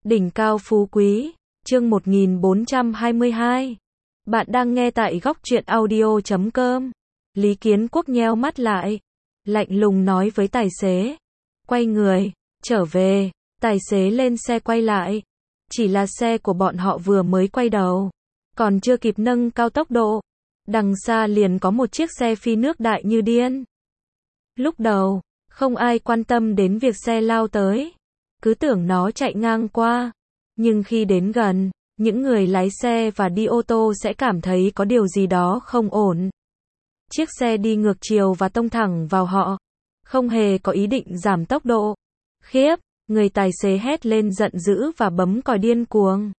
Đỉnh cao phú quý, chương 1422. Bạn đang nghe tại góc truyện audio.com. Lý Kiến Quốc nheo mắt lại, lạnh lùng nói với tài xế. Quay người, trở về, tài xế lên xe quay lại. Chỉ là xe của bọn họ vừa mới quay đầu, còn chưa kịp nâng cao tốc độ. Đằng xa liền có một chiếc xe phi nước đại như điên. Lúc đầu, không ai quan tâm đến việc xe lao tới, cứ tưởng nó chạy ngang qua. Nhưng khi đến gần, những người lái xe và đi ô tô sẽ cảm thấy có điều gì đó không ổn. Chiếc xe đi ngược chiều và tông thẳng vào họ, không hề có ý định giảm tốc độ. Khiếp, người tài xế hét lên giận dữ và bấm còi điên cuồng.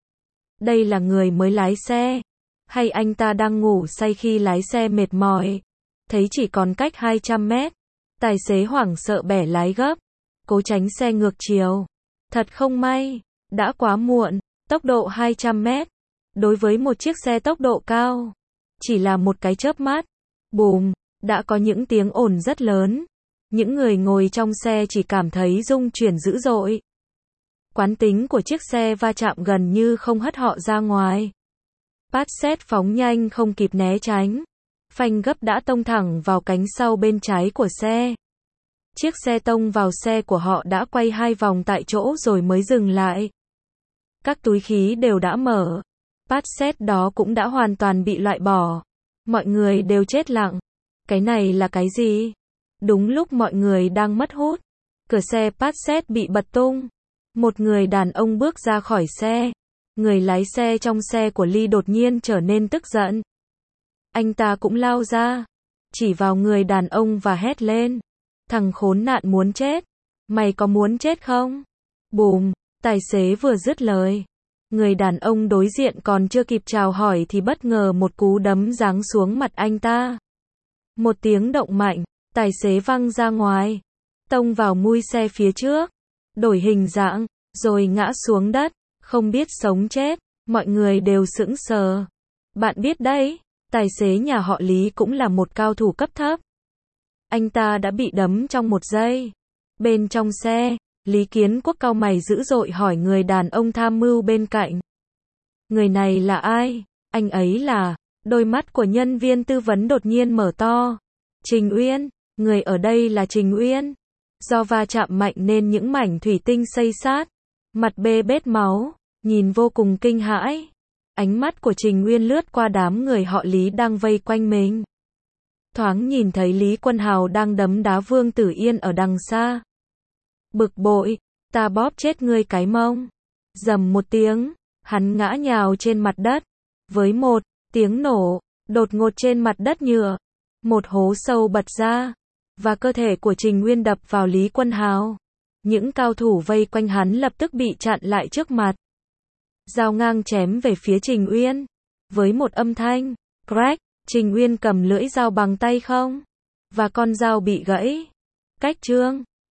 Đây là người mới lái xe, hay anh ta đang ngủ say khi lái xe mệt mỏi? Thấy chỉ còn cách 200 mét, tài xế hoảng sợ bẻ lái gấp, cố tránh xe ngược chiều. Thật không may, đã quá muộn. Tốc độ 200 mét, đối với một chiếc xe tốc độ cao, chỉ là một cái chớp mắt. Bùm, đã có những tiếng ồn rất lớn. Những người ngồi trong xe chỉ cảm thấy rung chuyển dữ dội. Quán tính của chiếc xe va chạm gần như không hất họ ra ngoài. Passat phóng nhanh không kịp né tránh, phanh gấp đã tông thẳng vào cánh sau bên trái của xe. Chiếc xe tông vào xe của họ đã quay 2 vòng tại chỗ rồi mới dừng lại. Các túi khí đều đã mở. Passat đó cũng đã hoàn toàn bị loại bỏ. Mọi người đều chết lặng. Cái này là cái gì? Đúng lúc mọi người đang mất hút, cửa xe Passat bị bật tung. Một người đàn ông bước ra khỏi xe. Người lái xe trong xe của Ly đột nhiên trở nên tức giận. Anh ta cũng lao ra, chỉ vào người đàn ông và hét lên. Thằng khốn nạn muốn chết. Mày có muốn chết không? Bùm. Tài xế vừa dứt lời, người đàn ông đối diện còn chưa kịp chào hỏi thì bất ngờ một cú đấm giáng xuống mặt anh ta. Một tiếng động mạnh, tài xế văng ra ngoài, tông vào mui xe phía trước, đổi hình dạng, rồi ngã xuống đất, không biết sống chết. Mọi người đều sững sờ. Bạn biết đấy, tài xế nhà họ Lý cũng là một cao thủ cấp thấp. Anh ta đã bị đấm trong 1 giây. Bên trong xe, Lý Kiến Quốc cau mày dữ dội hỏi người đàn ông tham mưu bên cạnh. Người này là ai? Anh ấy là... Đôi mắt của nhân viên tư vấn đột nhiên mở to. Trình Uyên, người ở đây là Trình Uyên. Do va chạm mạnh nên những mảnh thủy tinh xây xát, mặt bê bết máu, nhìn vô cùng kinh hãi. Ánh mắt của Trình Uyên lướt qua đám người họ Lý đang vây quanh mình. Thoáng nhìn thấy Lý Quân Hào đang đấm đá Vương Tử Yên ở đằng xa. Bực bội, ta bóp chết ngươi cái mông. Rầm một tiếng, hắn ngã nhào trên mặt đất. Với một tiếng nổ, đột ngột trên mặt đất nhựa, một hố sâu bật ra, và cơ thể của Trình Uyên đập vào Lý Quân Hào. Những cao thủ vây quanh hắn lập tức bị chặn lại trước mặt. Dao ngang chém về phía Trình Uyên. Với một âm thanh, crack, Trình Uyên cầm lưỡi dao bằng tay không, và con dao bị gãy. Cách chương